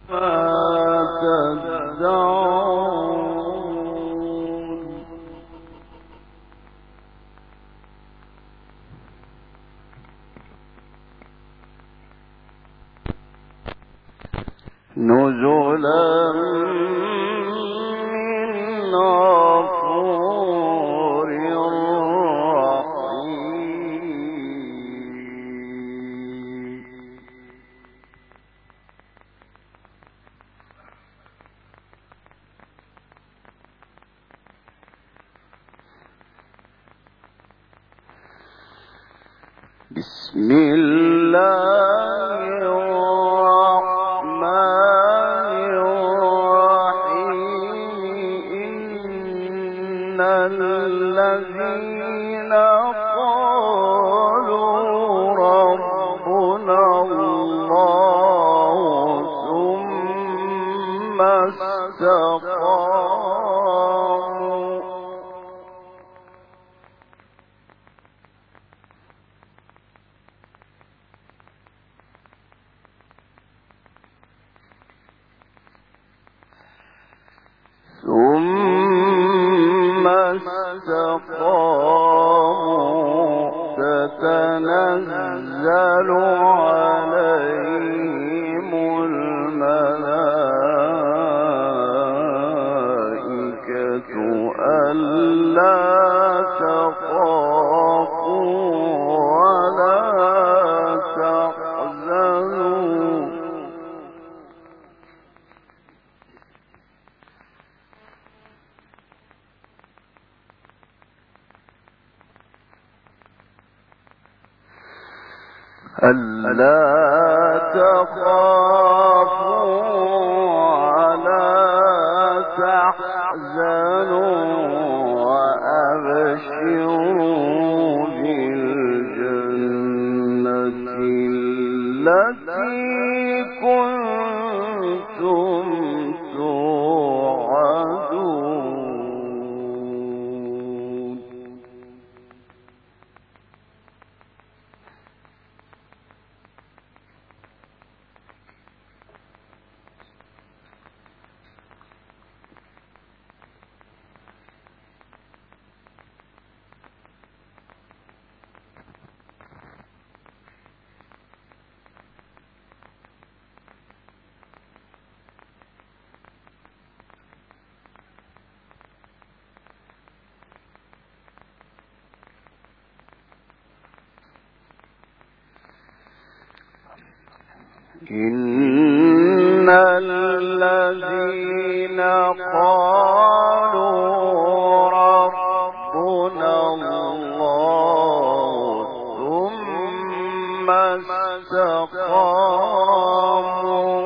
نزلا من غفور رحيم. بسم الله الرحمن الرحيم. إن الذين قالوا ربنا الله ثم استقاموا تتنزل عليهم الملائكة ألا تخافوا ولا تحزنوا وأبشروا بالجنة التي كنتم توعدون. إن الذين قالوا ربنا الله ثم استقاموا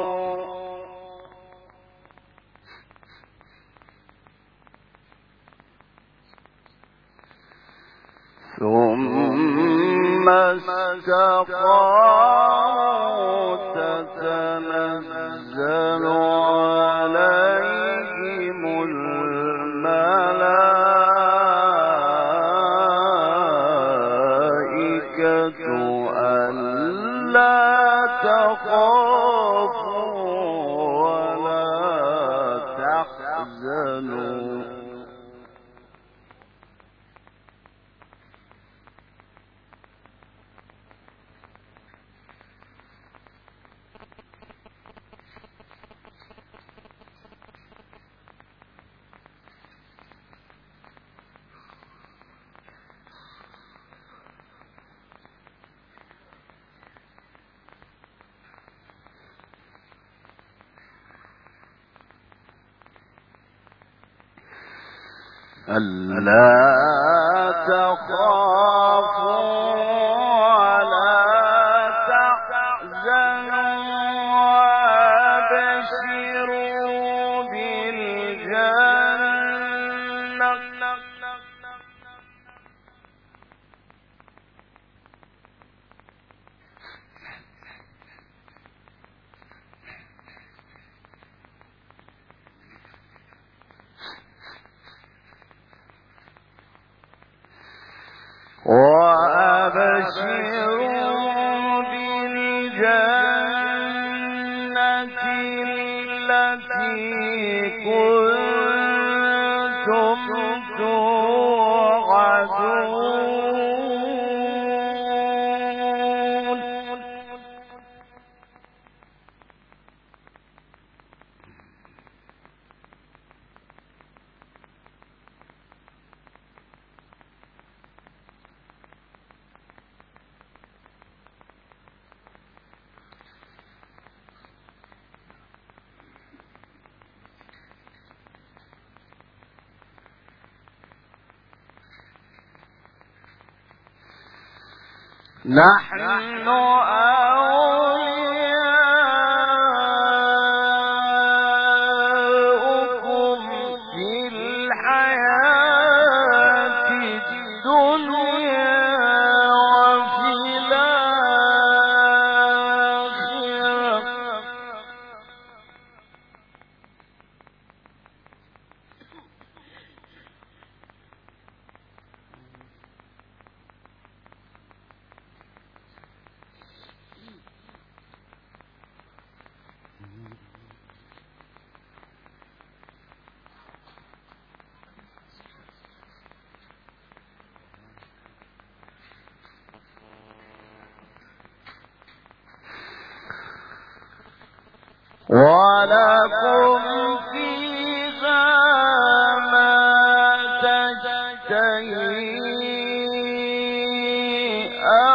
تتنزل عليهم الملائكة ألا تخافوا ولا تحزنوا ألا تخافوا ولا تحزنوا وأبشروا بالجنة وأبشروا التي كنتم توعدون نحن أولياؤكم في الحياة الدنيا وفي الآخرة ولكم فيها ما تشتهي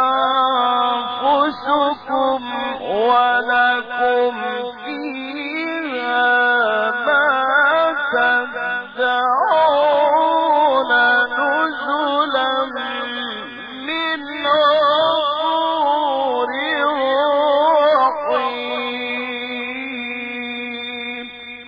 أنفسكم ولكم فيها ما تدعون نزلا من غفور رحيم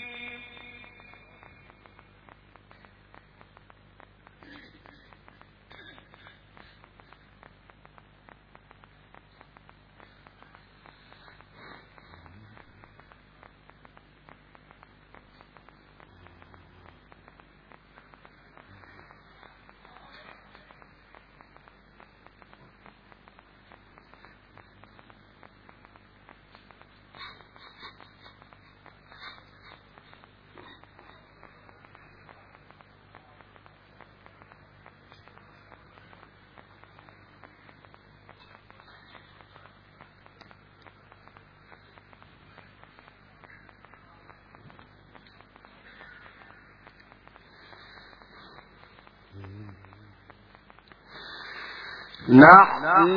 نحن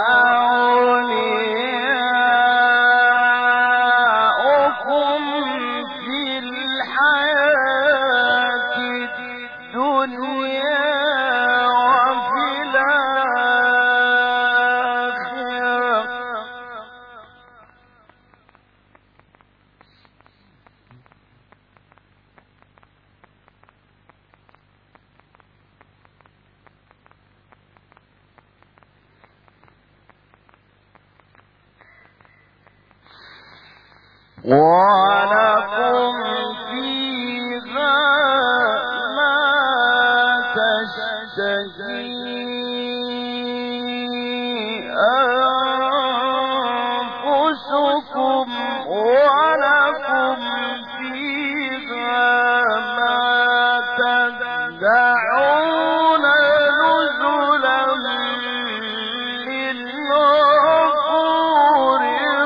أولياؤكم في الحياة الدنيا وفي الآخرة ولكم فيها ما تشتهي أنفسكم ولكم فيها ما تدعون نزلا من غفور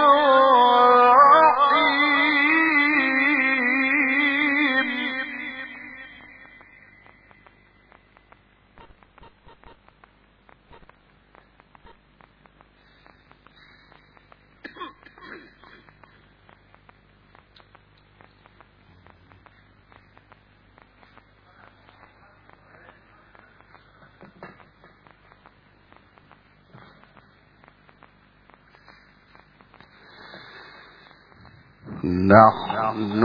نحن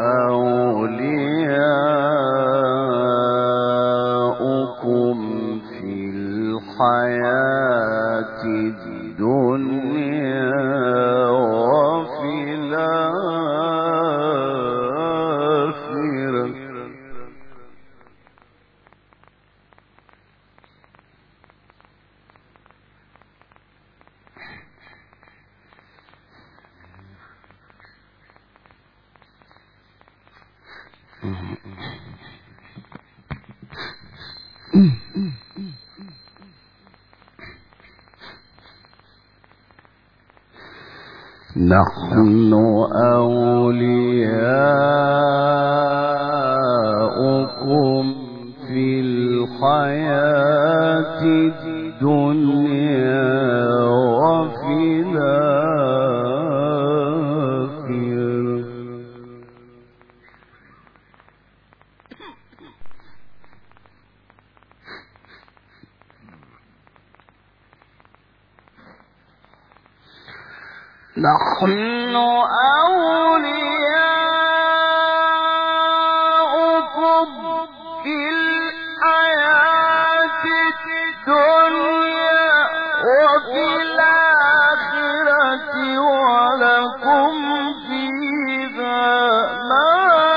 أولياؤكم في الحياة الدنيا وفي الآخرة نحن أولياؤكم في الحياة الدنيا وفي الآخرة. نحن أولياؤكم في الحياة الدنيا وفي الآخرة ولكم فيها ما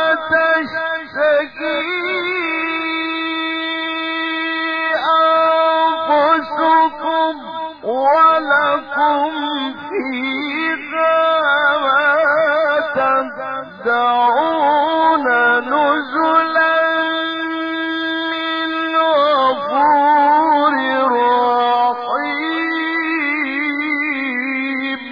تشتهي أنفسكم ولكم فيها ما تدعون نزلا من غفور رحيم.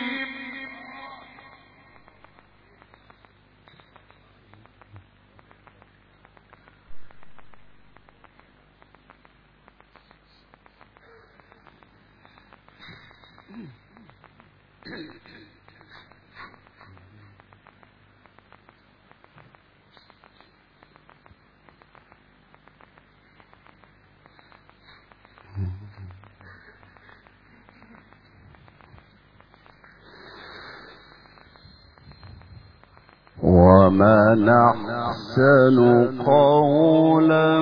ومن أحسن قولا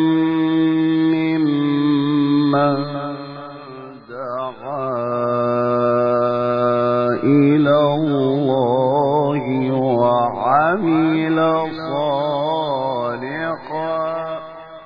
ممن دعا إلى الله وعمل صالحا.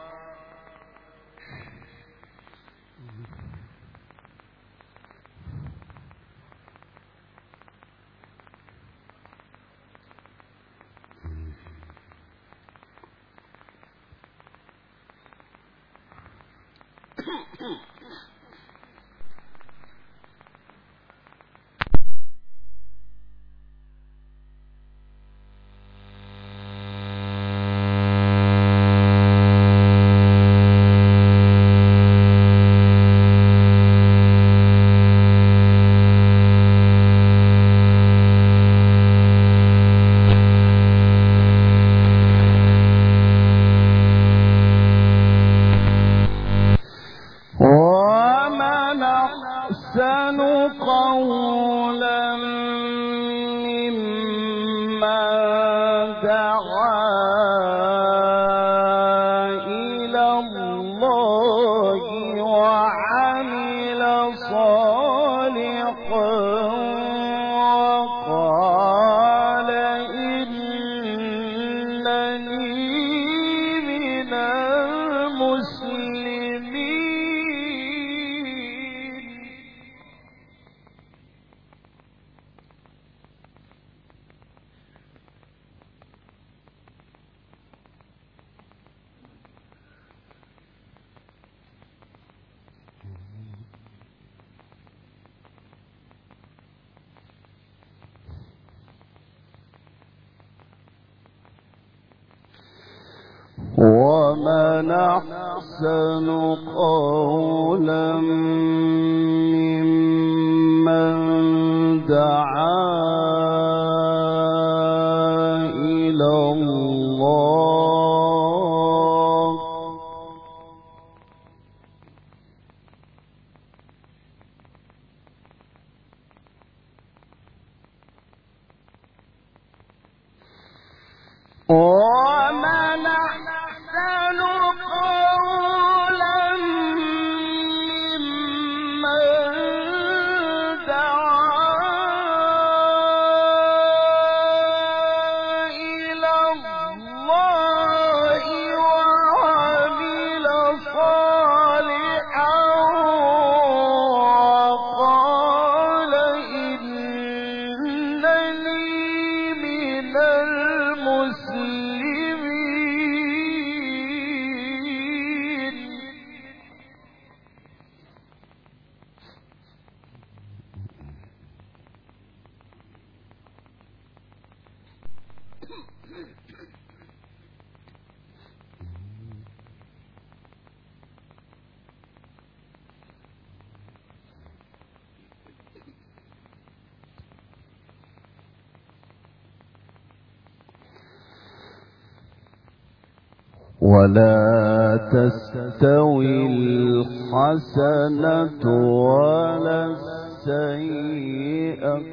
ومن أحسن قولا ممن دعا إلى الله وعمل صالحا وقال إنني من المسلمين. ومن أحسن قولا ممن دعا إلى الله ومن أحسن قولا ممن دعا إلى الله وعمل صالحا وقال إنني من المسلمين. ولا تستوي الحسنة ولا السيئة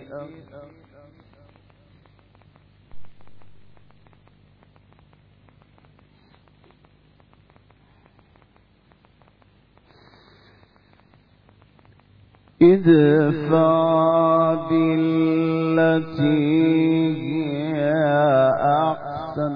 ادفع بالتي هي أحسن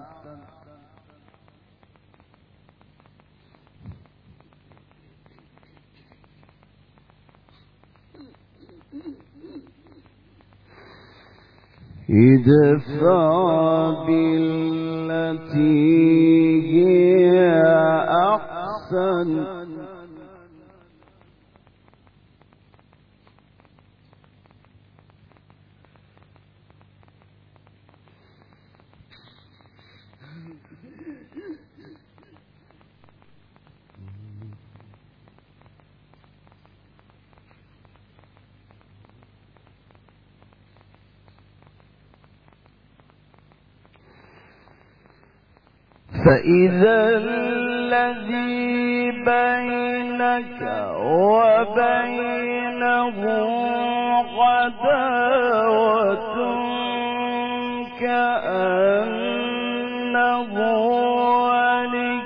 ادفع بالتي هي أحسن فإذا الذي بينك وبينه عداوة كأنه ولي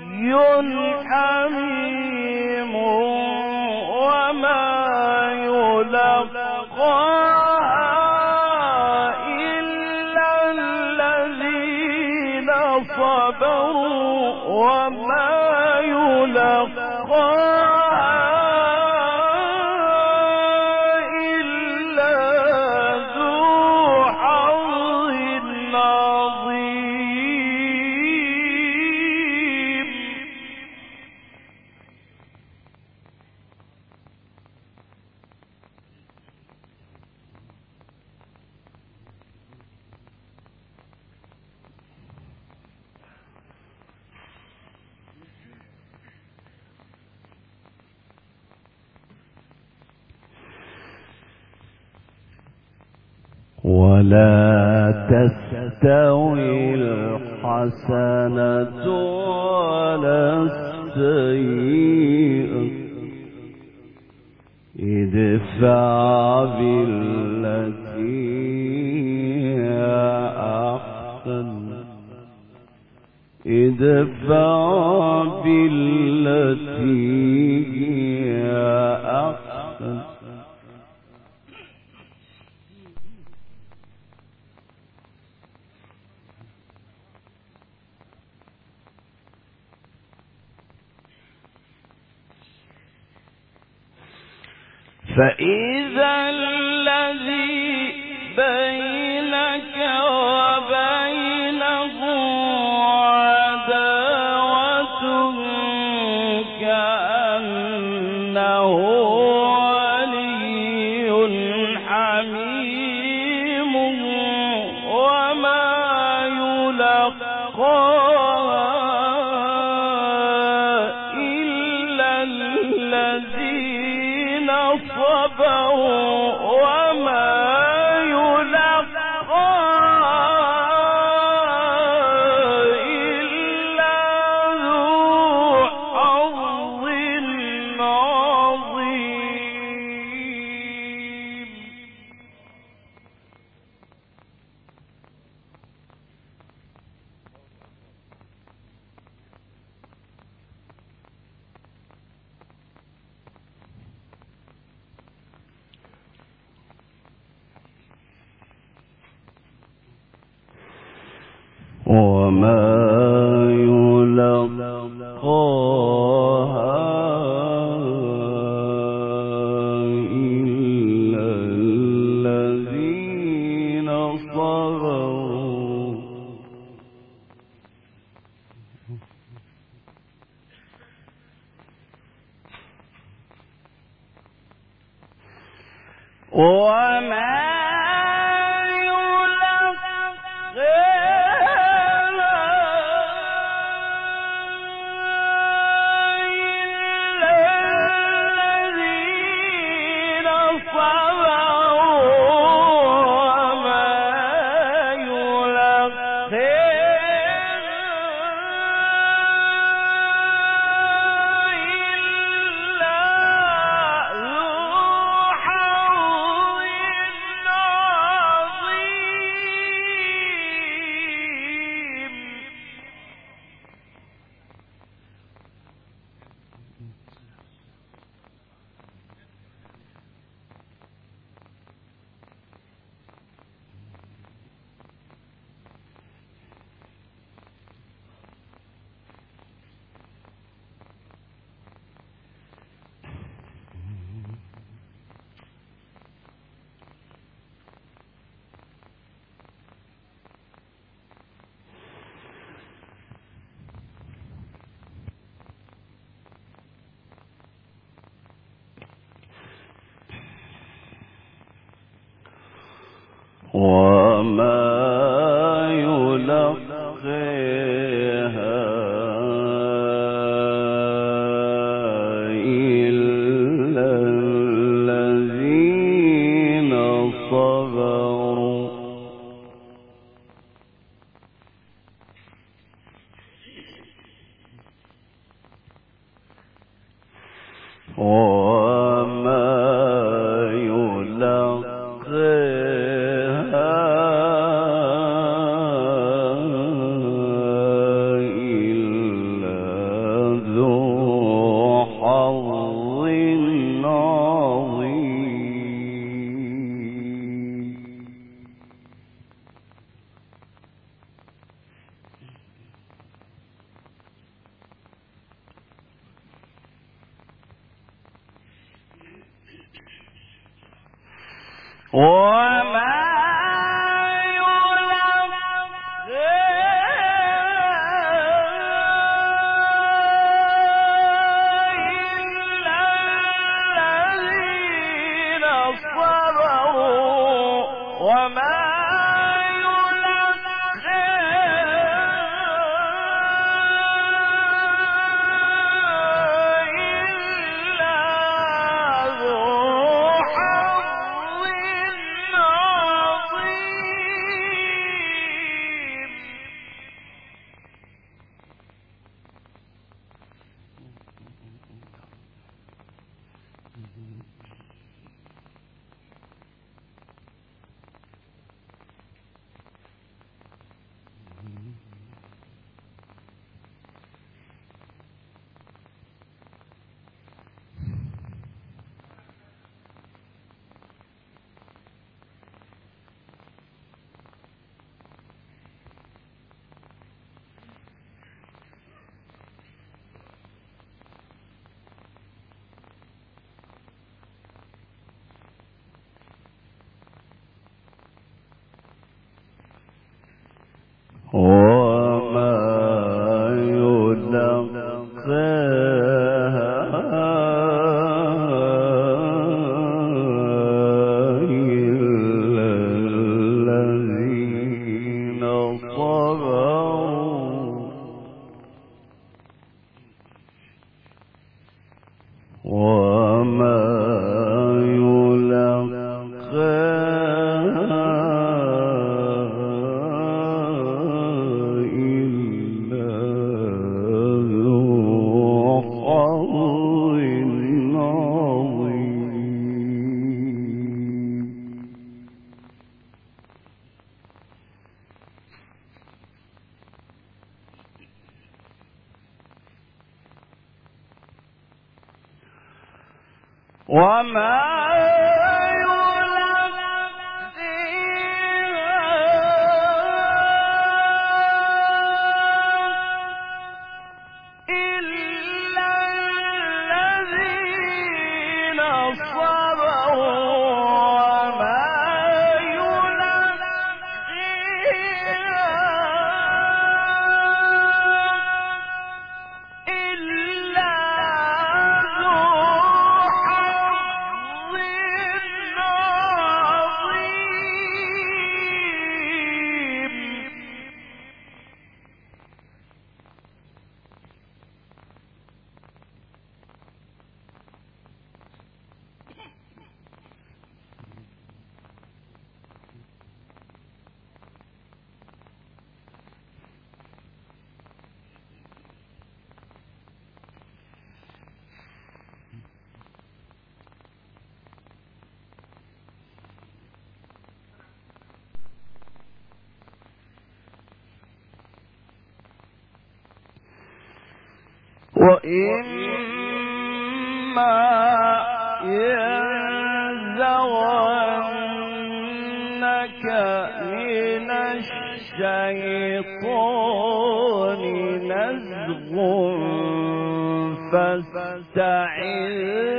حميم وما يلقاها إلا الذين صبروا وما يلقاها إلا ذو حظ عظيم ولا تستوي الحسنة ولا السيئة ادفع بالتي هي أحسن ادفع بالتي هي أحسن فإذا الذي بينك وبينه عداوة كأنه ولي حميم وما يلقاها إلا الذين صبروا وما يلقاها إلا ذو حظ عظيم وما يلقاها إلا الذين صبروا وما يلقاها وما يلقيها إلا الذين صبروا وما وإما ينزغنك من الشيطان نزغ فاستعذ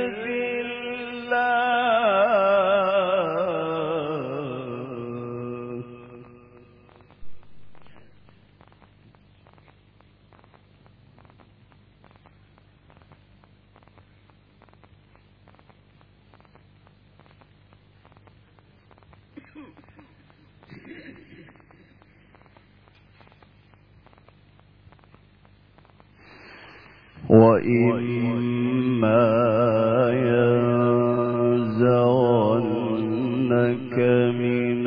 وإما ينزغنك من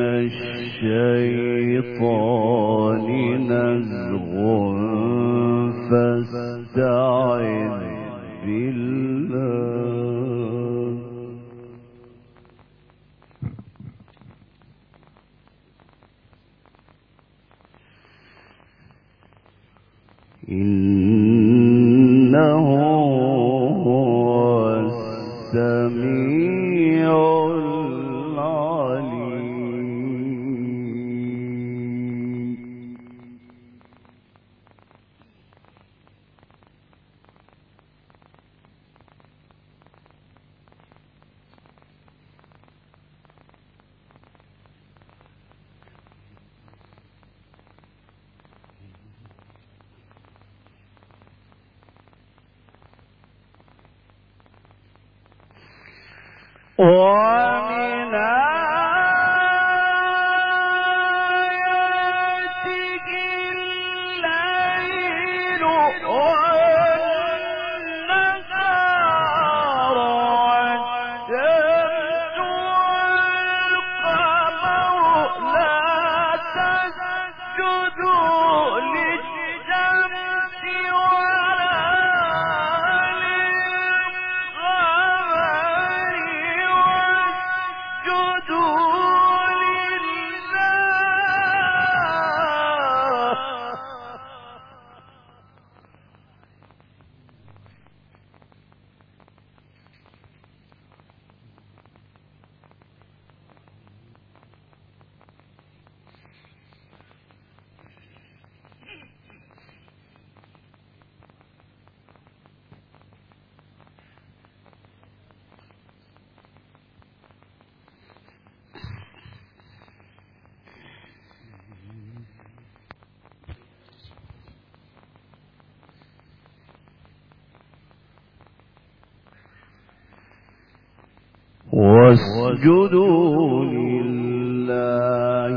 الشيطان نزغ فاستعذ بالله إنه هو السميع العليم ومن آياته الليل والنهار والشمس والقمر لا تسجدوا للشمس ولا واسجدوا لله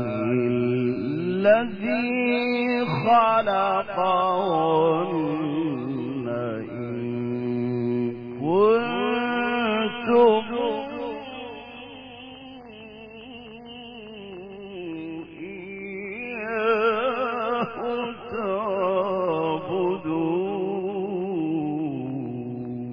الذي خلقهن إن كنتم إياه تعبدون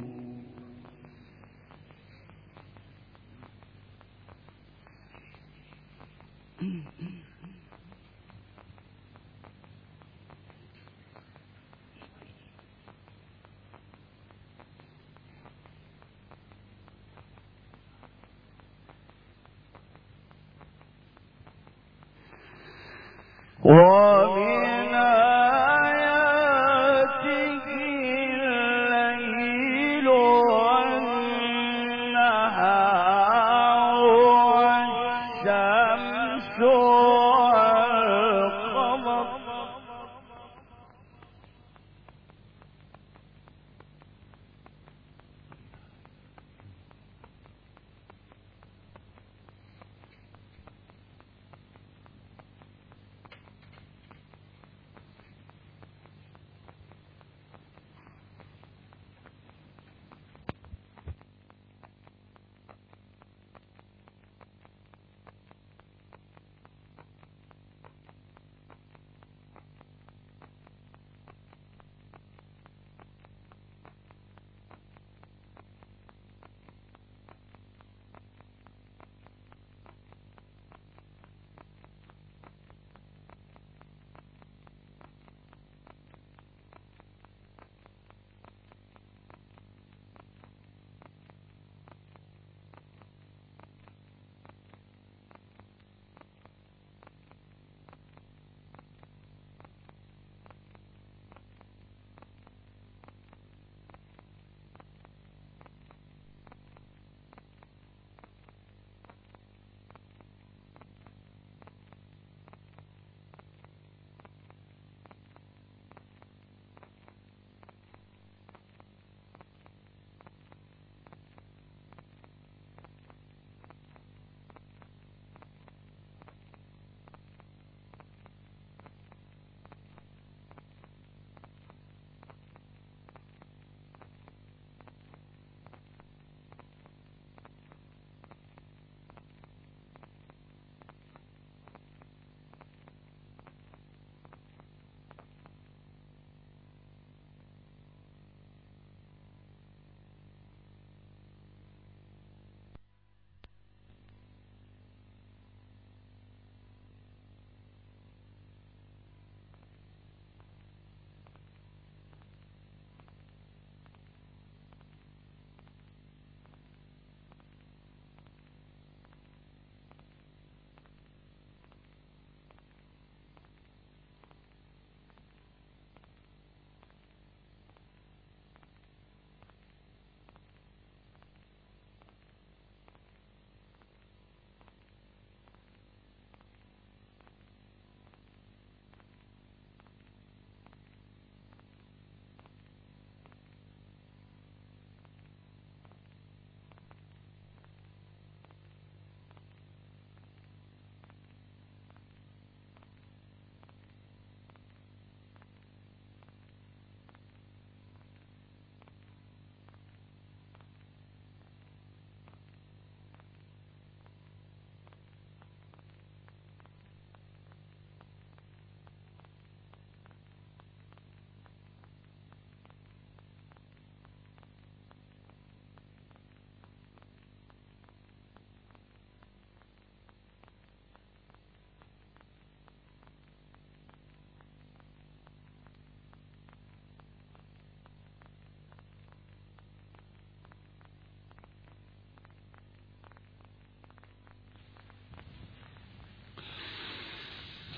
ومن آياته الليل والنهار والشمس والقمر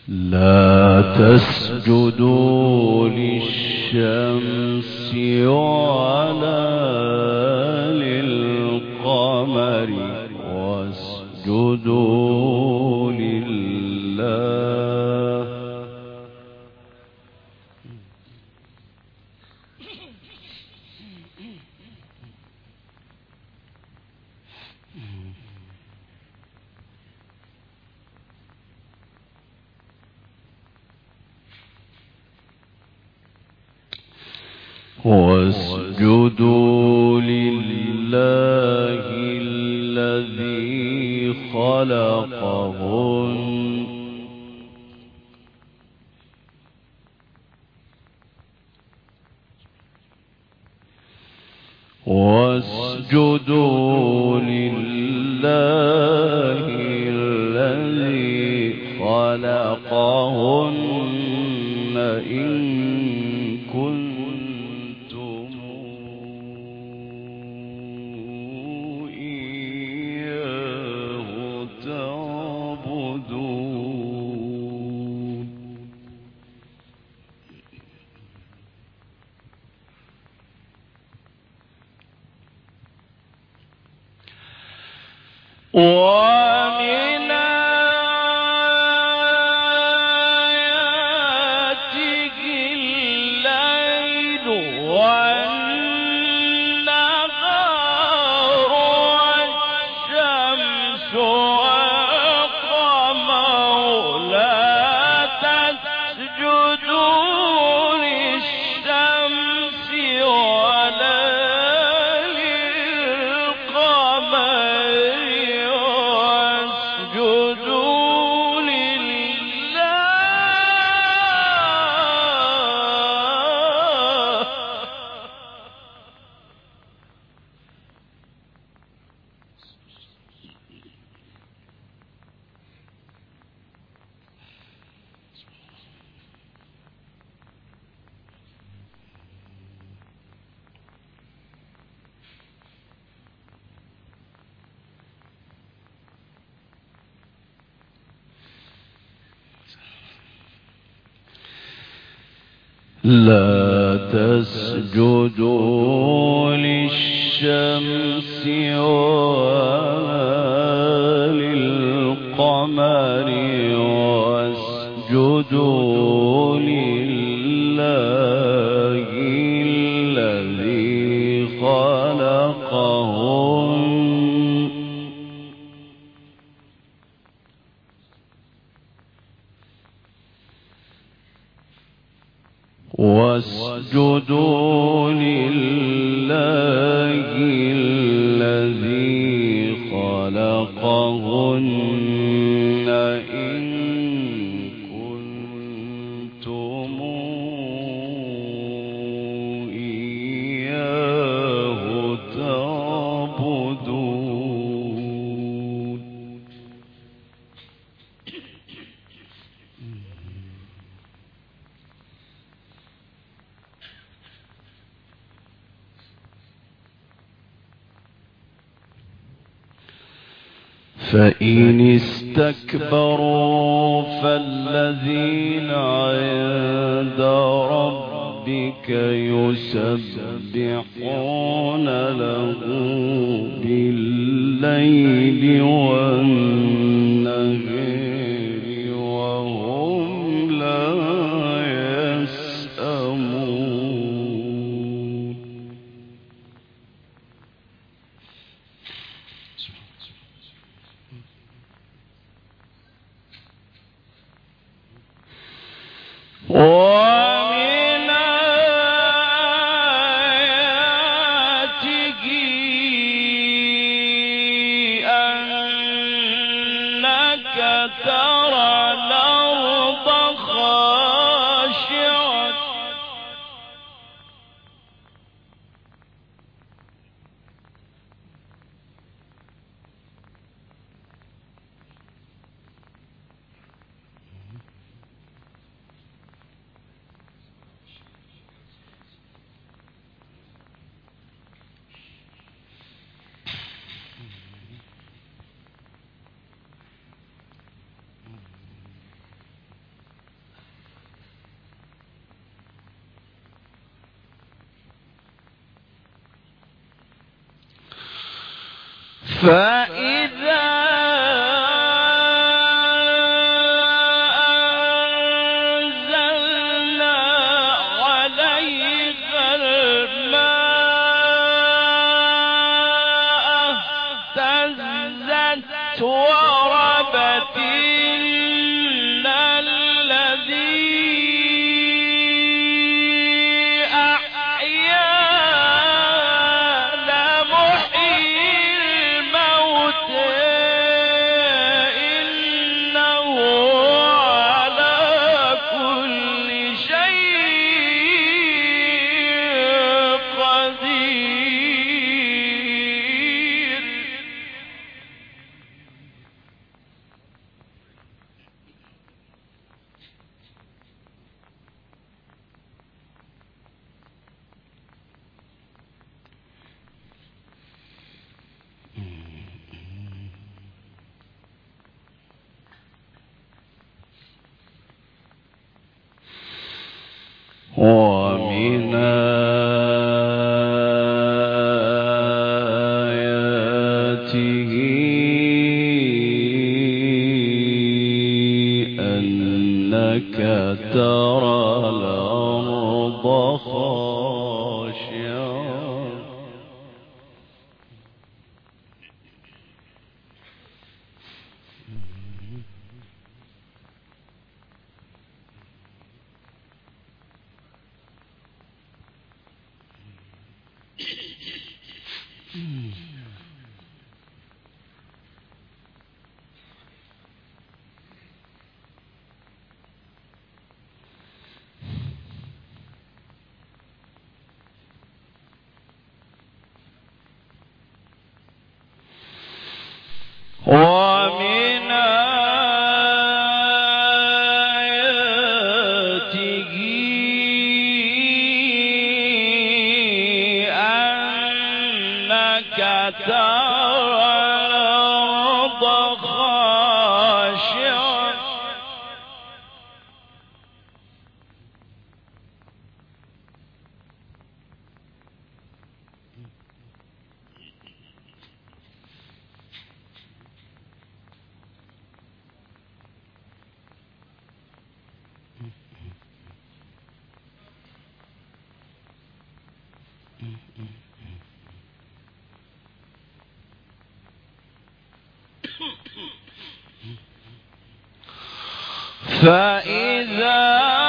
لا تسجدوا للشمس ولا للقمر واسجدوا لله. واسجدوا لله الذي خلقهن واسجدوا لله الذي خلقهن إن كنتم إياه تعبدون. ومن آياته الليل والنهار والشمس والقمر لا تسجدوا للشمس ولا لا تسجدوا للشمس ولا للقمر واسجدوا لله الذي خلقهن واسجدوا لله الذي خلقهن إن كنتم إياه تعبدون. فإن استكبروا فالذين عند ربك يسبحون له بالليل والنهار وهم لا يسأمون. ومن آياته أن فإذا أنزلنا عليك الماء اهتزت وربت إن الذي أحيا لمحيي الموت إنه على كل شيء قدير. ومن آياته أنك ترى الأرض خاشعة ومن آياته أنك ترى الأرض خاشعة فإذا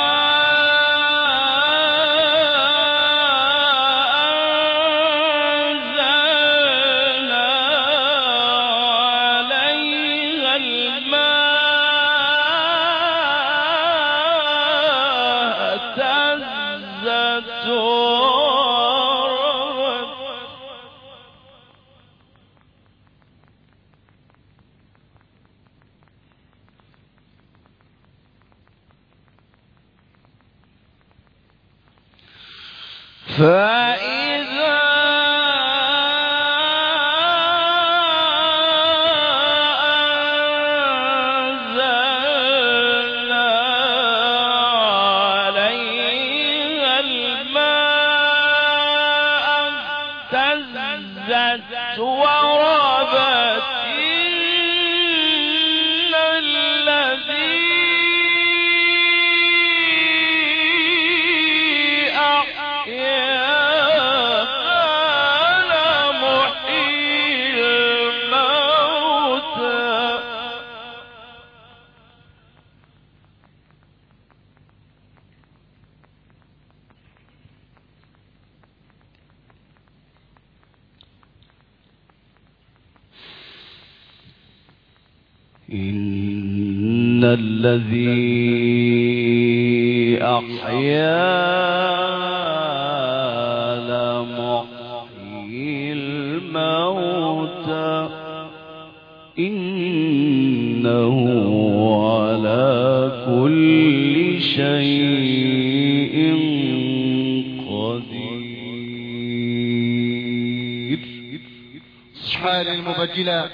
أنزلنا عليها الماء اهتزت وربت فإذا أنزلنا عليها الماء اهتزت وربت إن الذي إن الذي أحيا لمحيي الموتى إنه على كل شيء قدير. حال المبجلة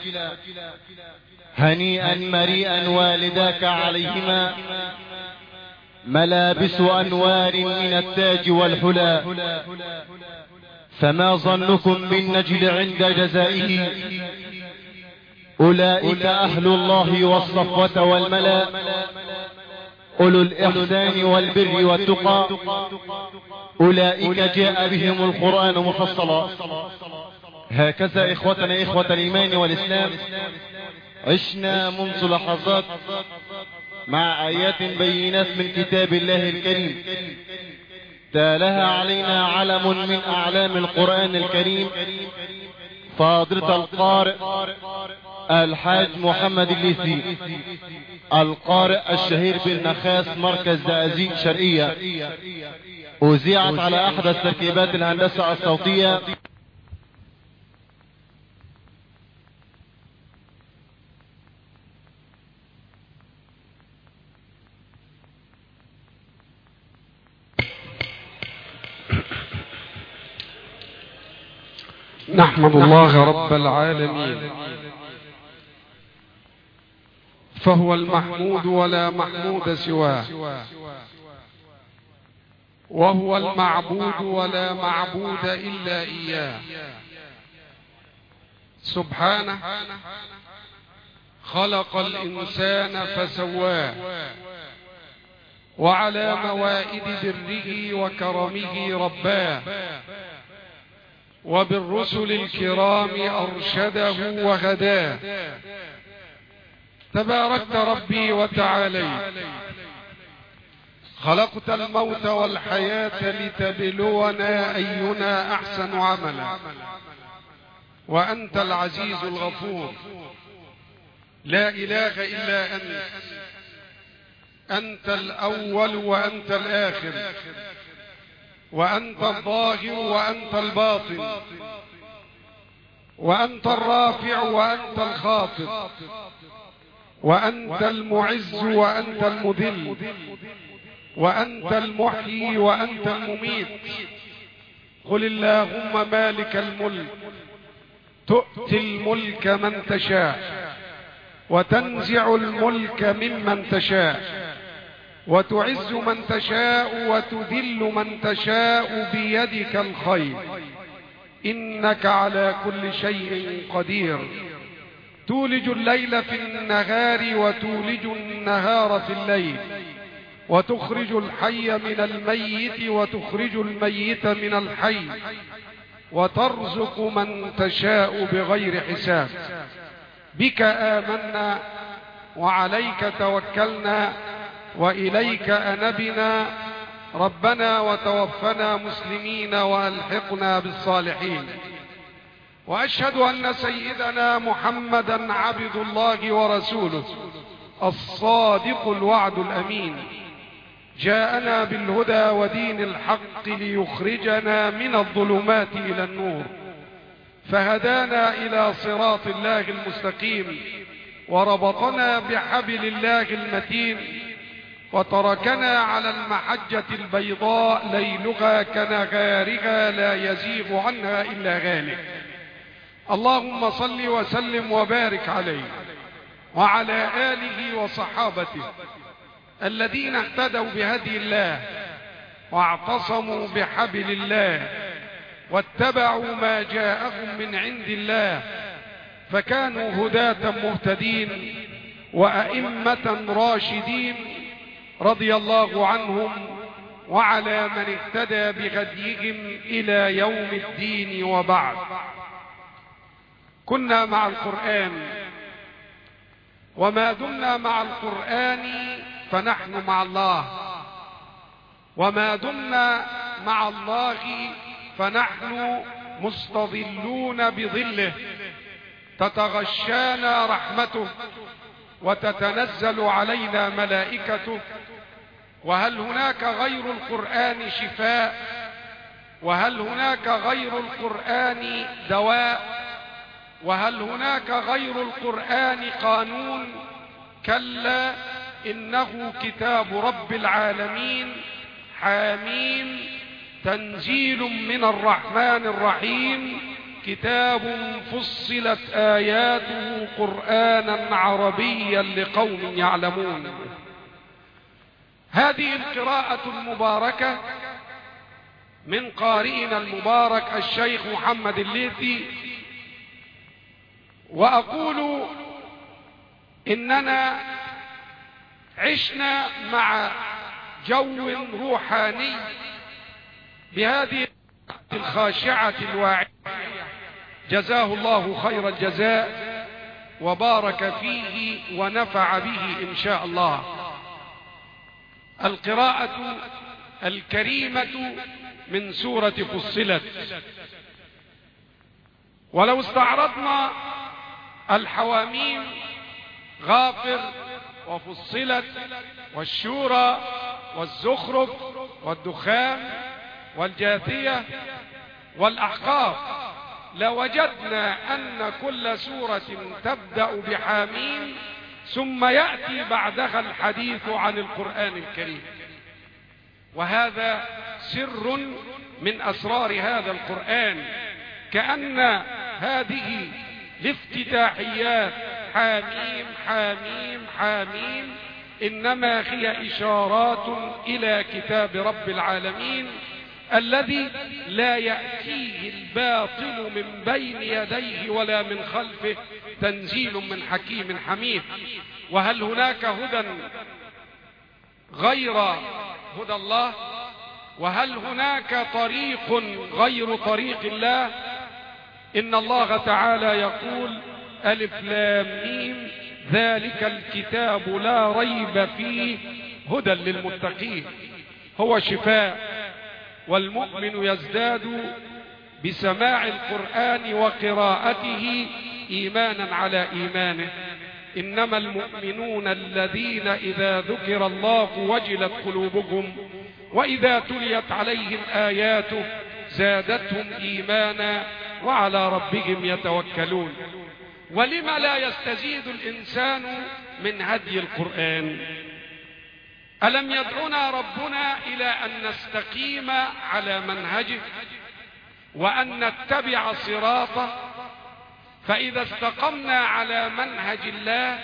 هنيئا مريئا والداك عليهما ملابس أنوار من التاج والحلى، فما ظنكم بالنجل عند جزائه أولئك أهل الله والصفوة والملا، أولو الإحسان والبر والتقى، أولئك جاء بهم القرآن مفصلا. هكذا إخوتنا إخوة الإيمان والإسلام عشنا منذ لحظات مع آيات بينات من كتاب الله الكريم، تالها علينا علم من أعلام القرآن الكريم، فاضلة القارئ الحاج محمد الليثي، القارئ الشهير بالنخاس، مركز زقازيق شرقية، أذيعت على أحدث تركيبات الهندسة الصوتية. نحمد الله رب العالمين، فهو المحمود ولا محمود سواه، وهو المعبود ولا معبود إلا إياه. سبحانه خلق الإنسان فسواه، وعلى موائد بره وكرمه رباه، وبالرسل الكرام أرشده وهداه. تباركت ربي وتعاليت، خلقت الموت والحياة لتبلونا أينا أحسن عملا، وأنت العزيز الغفور، لا إله إلا أنت، أنت الأول وأنت الآخر، وأنت الظاهر وأنت الباطن، وأنت الرافع وأنت الخافض، وأنت المعز وأنت المذل، وأنت المحيي وأنت المميت. قل اللهم مالك الملك تؤتي الملك من تشاء، وتنزع الملك ممن تشاء، وتعز من تشاء وتذل من تشاء، بيدك الخير، إنك على كل شيء قدير. تولج الليل في النهار وتولج النهار في الليل، وتخرج الحي من الميت وتخرج الميت من الحي، وترزق من تشاء بغير حساب. بك آمنا وعليك توكلنا وإليك أنبنا، ربنا وتوفنا مسلمين وألحقنا بالصالحين. وأشهد أن سيدنا محمدا عبد الله ورسوله، الصادق الوعد الأمين، جاءنا بالهدى ودين الحق ليخرجنا من الظلمات إلى النور، فهدانا إلى صراط الله المستقيم، وربطنا بحبل الله المتين، وتركنا على المحجة البيضاء ليلها كنهارها لا يزيغ عنها إلا هالك. اللهم صل وسلم وبارك عليه وعلى آله وصحابته الذين اهتدوا بهدي الله واعتصموا بحبل الله واتبعوا ما جاءهم من عند الله، فكانوا هداة مهتدين وأئمة راشدين، رضي الله عنهم وعلى من اهتدى بهديهم إلى يوم الدين. وبعد، كنا مع القرآن، وما دمنا مع القرآن فنحن مع الله، وما دمنا مع الله فنحن مستظلون بظله، تتغشانا رحمته وتتنزل علينا ملائكته. وهل هناك غير القرآن شفاء؟ وهل هناك غير القرآن دواء؟ وهل هناك غير القرآن قانون؟ كلا، إنه كتاب رب العالمين، حاميم، تنزيل من الرحمن الرحيم، كتاب فصلت آياته قرآنا عربيا لقوم يعلمون. هذه القراءة المباركة من قارئنا المبارك الشيخ محمد الليثي، وأقول إننا عشنا مع جو روحاني بهذه الخاشعة الواعية، جزاه الله خير الجزاء وبارك فيه ونفع به إن شاء الله. القراءة الكريمة من سورة فصلت. ولو استعرضنا الحواميم غافر وفصلت والشورى والزخرف والدخان والجاثية والأحقاف لوجدنا أن كل سورة تبدأ بحاميم ثم يأتي بعدها الحديث عن القرآن الكريم، وهذا سر من أسرار هذا القرآن، كأن هذه الافتتاحيات حاميم حاميم حاميم إنما هي إشارات إلى كتاب رب العالمين الذي لا يأتيه الباطل من بين يديه ولا من خلفه، تنزيل من حكيم حميد. وهل هناك هدى غير هدى الله؟ وهل هناك طريق غير طريق الله؟ إن الله تعالى يقول: ألف لام ميم ذلك الكتاب لا ريب فيه هدى للمتقين. هو شفاء، والمؤمن يزداد بسماع القرآن وقراءته إيمانا على إيمانه. إنما المؤمنون الذين إذا ذكر الله وجلت قلوبهم وإذا تليت عليهم آياته زادتهم إيمانا وعلى ربهم يتوكلون. ولم لا يستزيد الإنسان من هدي القرآن؟ ألم يدعنا ربنا إلى أن نستقيم على منهجه وأن نتبع صراطه؟ فإذا استقمنا على منهج الله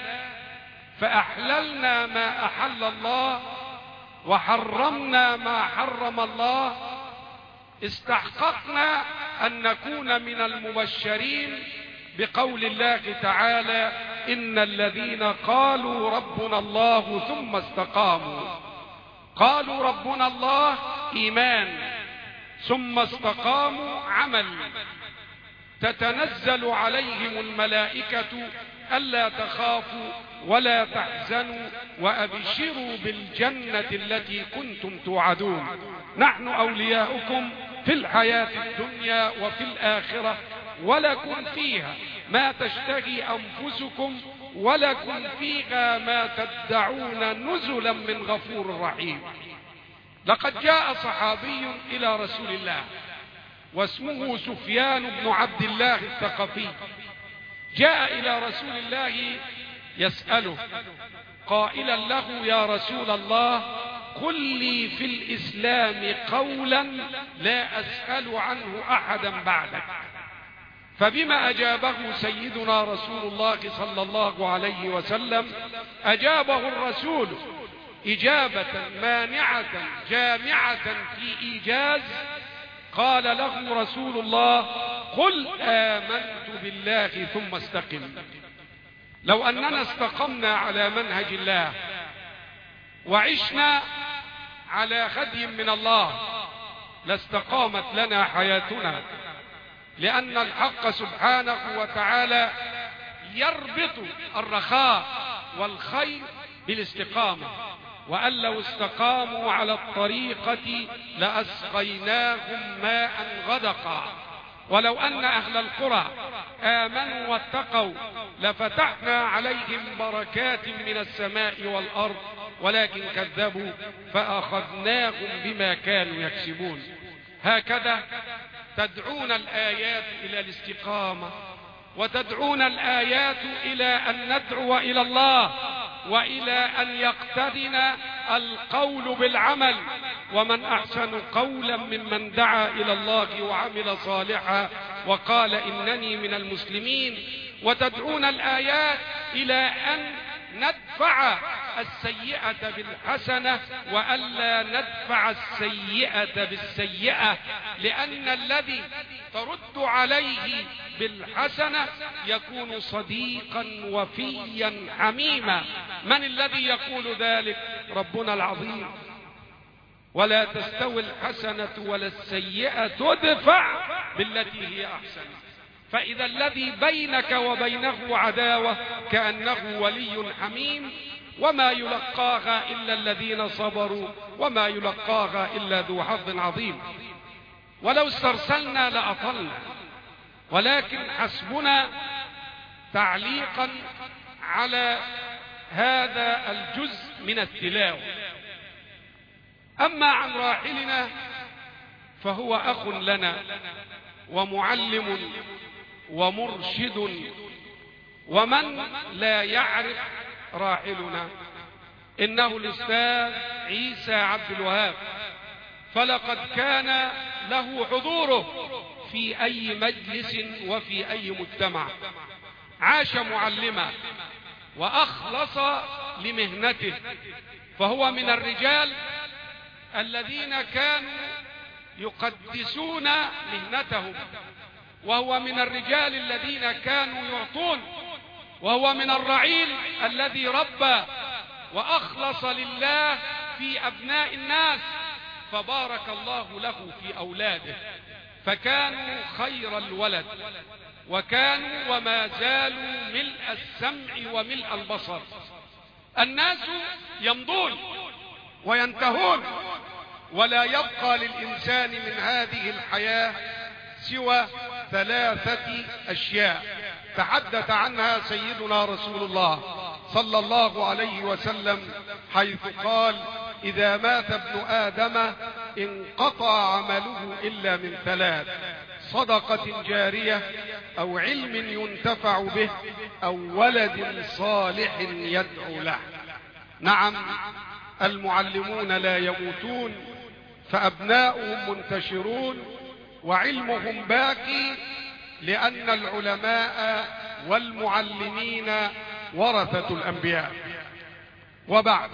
فأحللنا ما أحل الله وحرمنا ما حرم الله، استحققنا أن نكون من المبشرين بقول الله تعالى: إن الذين قالوا ربنا الله ثم استقاموا. قالوا ربنا الله إيمان، ثم استقاموا عمل. تتنزل عليهم الملائكة ألا تخافوا ولا تحزنوا وأبشروا بالجنة التي كنتم توعدون. نحن أولياؤكم في الحياة الدنيا وفي الآخرة، ولكم فيها ما تشتهي أنفسكم ولكم فيها ما تدعون نزلا من غفور رحيم. لقد جاء صحابي إلى رسول الله واسمه سفيان بن عبد الله الثقفي، جاء إلى رسول الله يسأله قائلا له: يا رسول الله، قل لي في الإسلام قولا لا أسأل عنه أحدا بعدك. فبما أجابه سيدنا رسول الله صلى الله عليه وسلم؟ أجابه الرسول إجابة مانعة جامعة في إيجاز. قال له رسول الله: قل آمنت بالله ثم استقم. لو أننا استقمنا على منهج الله وعشنا على هدي من الله لاستقامت لنا حياتنا، لأن الحق سبحانه وتعالى يربط الرخاء والخير بالاستقامة. وأن لو استقاموا على الطريقة لأسقيناهم ماء غدقا. ولو أن أهل القرى آمنوا واتقوا لفتحنا عليهم بركات من السماء والأرض، ولكن كذبوا فأخذناهم بما كانوا يكسبون. هكذا تدعون الآيات إلى الاستقامة، وتدعون الآيات إلى أن ندعو إلى الله وإلى أن يقتدنا القول بالعمل. ومن أحسن قولا ممن دعا إلى الله وعمل صالحا وقال إنني من المسلمين. وتدعون الآيات إلى أن ندفع السيئة بالحسنة وألا ندفع السيئة بالسيئة، لأن الذي ترد عليه بالحسنة يكون صديقا وفيا حميما. من الذي يقول ذلك؟ ربنا العظيم. ولا تستوي الحسنة ولا السيئة ادفع بالتي هي أحسن. فإذا الذي بينك وبينه عداوة كأنه ولي حميم، وما يلقاها إلا الذين صبروا وما يلقاها إلا ذو حظ عظيم. ولو استرسلنا لأطلنا، ولكن حسبنا تعليقا على هذا الجزء من التلاوة. أما عن راحلنا فهو أخ لنا ومعلم ومرشد، ومن لا يعرف راحلنا إنه الأستاذ عيسى عبد الوهاب، فلقد كان له حضوره في أي مجلس وفي أي مجتمع. عاش معلما وأخلص لمهنته، فهو من الرجال الذين كانوا يقدسون مهنتهم، وهو من الرجال الذين كانوا يعطون، وهو من الرعيل الذي ربى وأخلص لله في أبناء الناس، فبارك الله له في أولاده، فكانوا خير الولد، وكانوا وما زالوا ملء السمع وملء البصر. الناس يمضون وينتهون، ولا يبقى للإنسان من هذه الحياة سوى 3 أشياء تحدث عنها سيدنا رسول الله صلى الله عليه وسلم، حيث قال: إذا مات ابن آدم انقطع عمله إلا من 3: صدقة جارية، أو علم ينتفع به، أو ولد صالح يدعو له. نعم، المعلمون لا يموتون، فأبناؤهم منتشرون، وعلمهم باقي، لأن العلماء والمعلمين ورثة الأنبياء. وبعد،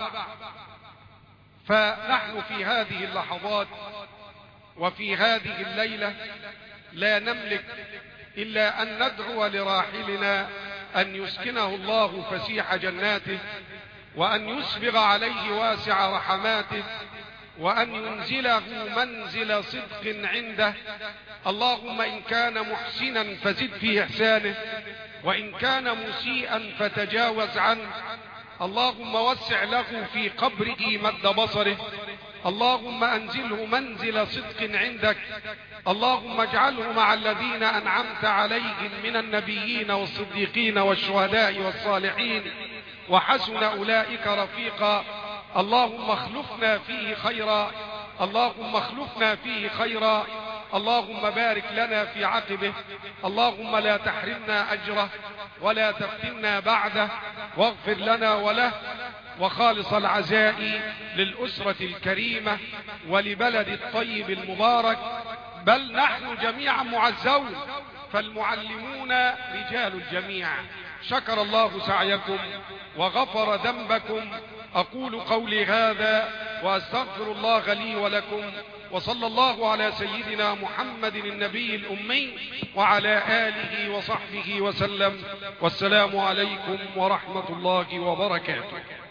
فنحن في هذه اللحظات وفي هذه الليلة لا نملك إلا أن ندعو لراحلنا أن يسكنه الله فسيح جناته، وأن يسبغ عليه واسع رحماته، وأن ينزله منزل صدق عنده. اللهم إن كان محسنا فزد في إحسانه، وإن كان مسيئا فتجاوز عنه. اللهم وسع له في قبره مد بصره. اللهم أنزله منزل صدق عندك. اللهم اجعله مع الذين أنعمت عليهم من النبيين والصديقين والشهداء والصالحين، وحسن أولئك رفيقا. اللهم اخلفنا فيه خيرا، اللهم اخلفنا فيه خيرا. اللهم بارك لنا في عقبه. اللهم لا تحرمنا أجره ولا تفتنا بعده، واغفر لنا وله. وخالص العزاء للأسرة الكريمة ولبلد الطيب المبارك، بل نحن جميعا معزون، فالمعلمون رجال الجميع. شكر الله سعيكم وغفر ذنبكم. أقول قولي هذا وأستغفر الله لي ولكم، وصلى الله على سيدنا محمد النبي الأمي وعلى آله وصحبه وسلم. والسلام عليكم ورحمة الله وبركاته.